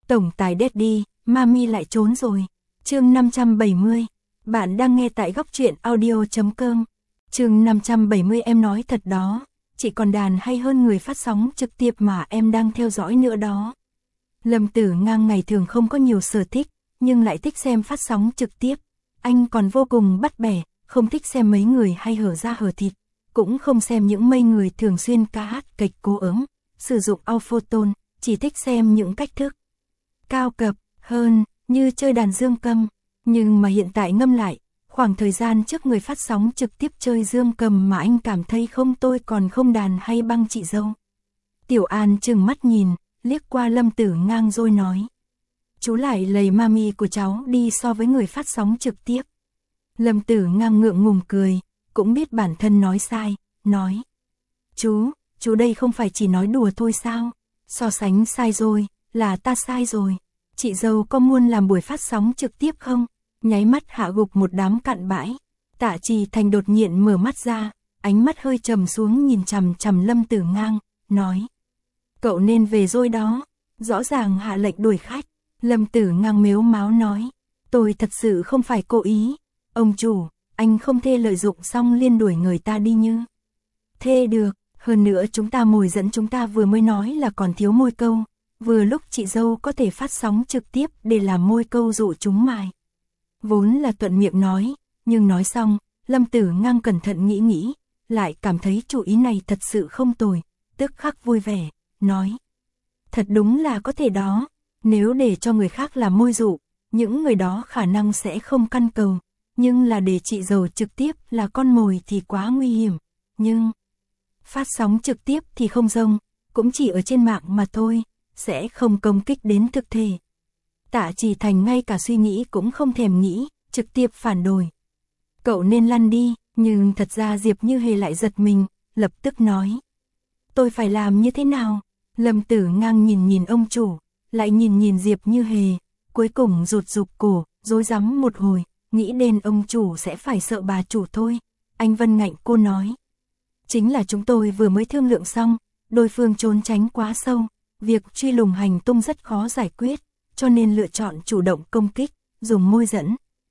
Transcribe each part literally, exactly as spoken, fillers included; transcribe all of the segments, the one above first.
Tổng tài Daddy, Mami lại trốn rồi. Chương năm trăm bảy mươi. Bạn đang nghe tại góc truyện audio chấm com. Chương năm trăm bảy mươi em nói thật đó, chị còn đàn hay hơn người phát sóng trực tiếp mà em đang theo dõi nữa đó. Lâm Tử Ngang ngày thường không có nhiều sở thích, nhưng lại thích xem phát sóng trực tiếp. Anh còn vô cùng bắt bẻ, không thích xem mấy người hay hở da hở thịt, cũng không xem những mấy người thường xuyên ca hát kịch cố ứng, sử dụng Auphotone, chỉ thích xem những cách thức cao cấp hơn, như chơi đàn dương cầm. Nhưng mà hiện tại ngâm lại, khoảng thời gian trước người phát sóng trực tiếp chơi dương cầm mà anh cảm thấy không tôi còn không đàn hay băng chị dâu. Tiểu An trừng mắt nhìn, liếc qua Lâm Tử Ngang rồi nói. Chú lại lầy Mami của cháu đi so với người phát sóng trực tiếp. Lâm Tử Ngang ngượng ngùng cười, cũng biết bản thân nói sai, nói. Chú, chú đây không phải chỉ nói đùa thôi sao? So sánh sai rồi, là ta sai rồi. Chị dâu có muốn làm buổi phát sóng trực tiếp không? Nháy mắt hạ gục một đám cặn bãi. Tạ Trì Thành đột nhiên mở mắt ra, ánh mắt hơi trầm xuống nhìn chằm chằm Lâm Tử Ngang, nói. Cậu nên về rồi đó, rõ ràng hạ lệnh đuổi khách. Lâm Tử Ngang mếu máo nói. Tôi thật sự không phải cố ý. Ông chủ, anh không thể lợi dụng xong liên đuổi người ta đi như. Thế được, hơn nữa chúng ta mồi dẫn chúng ta vừa mới nói là còn thiếu môi câu. Vừa lúc chị dâu có thể phát sóng trực tiếp để làm môi câu dụ chúng mài. Vốn là thuận miệng nói, nhưng nói xong, Lâm Tử Ngang cẩn thận nghĩ nghĩ, lại cảm thấy chủ ý này thật sự không tồi, tức khắc vui vẻ, nói. Thật đúng là có thể đó, nếu để cho người khác làm môi dụ, những người đó khả năng sẽ không căn cầu, nhưng là để chị dâu trực tiếp là con mồi thì quá nguy hiểm, nhưng phát sóng trực tiếp thì không rông, cũng chỉ ở trên mạng mà thôi, sẽ không công kích đến thực thể. Tạ Trì Thành ngay cả suy nghĩ cũng không thèm nghĩ, trực tiếp phản đối. Cậu nên lăn đi, nhưng thật ra Diệp Như Hề lại giật mình, lập tức nói. Tôi phải làm như thế nào? Lâm Tử Ngang nhìn nhìn ông chủ, lại nhìn nhìn Diệp Như Hề, cuối cùng rụt rụt cổ, rối rắm một hồi, nghĩ đến ông chủ sẽ phải sợ bà chủ thôi. Anh Vân Ngạnh cô nói. Chính là chúng tôi vừa mới thương lượng xong, đối phương trốn tránh quá sâu, việc truy lùng hành tung rất khó giải quyết, cho nên lựa chọn chủ động công kích, dùng môi dẫn.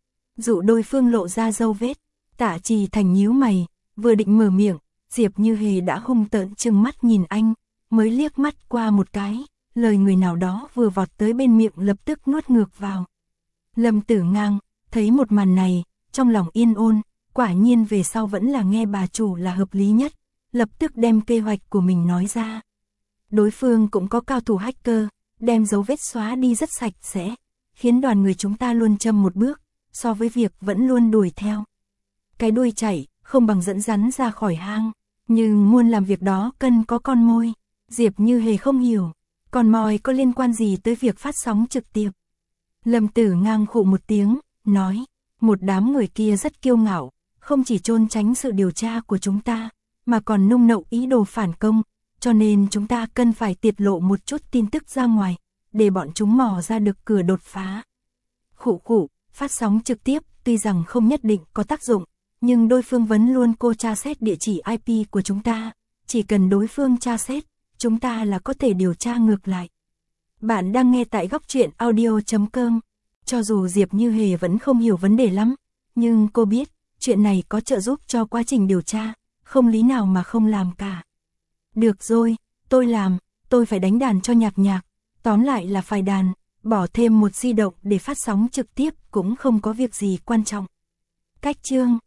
Dụ đối phương lộ ra dấu vết. Tạ Trì Thành nhíu mày, vừa định mở miệng, Diệp Như Hề đã hung tợn trừng mắt nhìn anh, mới liếc mắt qua một cái, lời người nào đó vừa vọt tới bên miệng lập tức nuốt ngược vào. Lâm Tử Ngang, thấy một màn này, trong lòng yên ổn, quả nhiên về sau vẫn là nghe bà chủ là hợp lý nhất, lập tức đem kế hoạch của mình nói ra. Đối phương cũng có cao thủ hacker, đem dấu vết xóa đi rất sạch sẽ, khiến đoàn người chúng ta luôn châm một bước, so với việc vẫn luôn đuổi theo. Cái đuôi chạy, không bằng dẫn rắn ra khỏi hang, nhưng muốn làm việc đó cần có con mồi. Diệp Như Hề không hiểu, con mồi có liên quan gì tới việc phát sóng trực tiếp. Lâm Tử Ngang khụ một tiếng, nói, một đám người kia rất kiêu ngạo, không chỉ trốn tránh sự điều tra của chúng ta, mà còn nung nậu ý đồ phản công. Cho nên chúng ta cần phải tiết lộ một chút tin tức ra ngoài, để bọn chúng mò ra được cửa đột phá. Khụ khụ, phát sóng trực tiếp, tuy rằng không nhất định có tác dụng, nhưng đối phương vẫn luôn cô tra xét địa chỉ i pê của chúng ta, chỉ cần đối phương tra xét, chúng ta là có thể điều tra ngược lại. Bạn đang nghe tại góc truyện audio chấm com. Cho dù Diệp Như Hề vẫn không hiểu vấn đề lắm, nhưng cô biết, chuyện này có trợ giúp cho quá trình điều tra, không lý nào mà không làm cả. Được rồi, tôi làm, tôi phải đánh đàn cho Nhạc Nhạc, tóm lại là phải đàn, bỏ thêm một di động để phát sóng trực tiếp cũng không có việc gì quan trọng. Cách chương